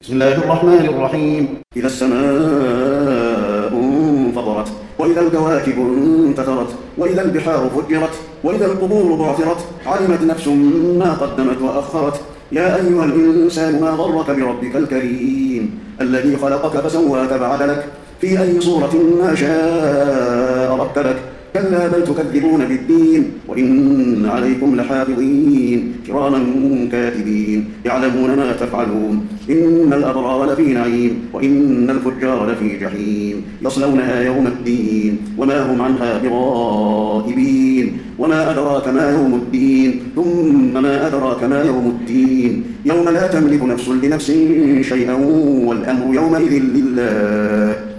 بسم الله الرحمن الرحيم. إذا السماء انفطرت، وإذا الكواكب انتثرت، وإذا البحار فجرت، وإذا القبور بعثرت، علمت نفس ما قدمت وأخرت. يا أيها الإنسان ما غرك بربك الكريم الذي خلقك فسواك فعدلك في أي صورة ما شاء ركبك. كلا بل تكذبون بالدين وإن عليكم لحافظين كراما كاتبين يعلمون ما تفعلون. إن الأبرار لفي نعيم وإن الفجار لفي جحيم يصلونها يوم الدين وما هم عنها بغائبين. وما أدراك ما يوم الدين ثم ما أدراك ما يوم الدين يوم لا تملك نفس لنفس شيئا والأمر يومئذ لله.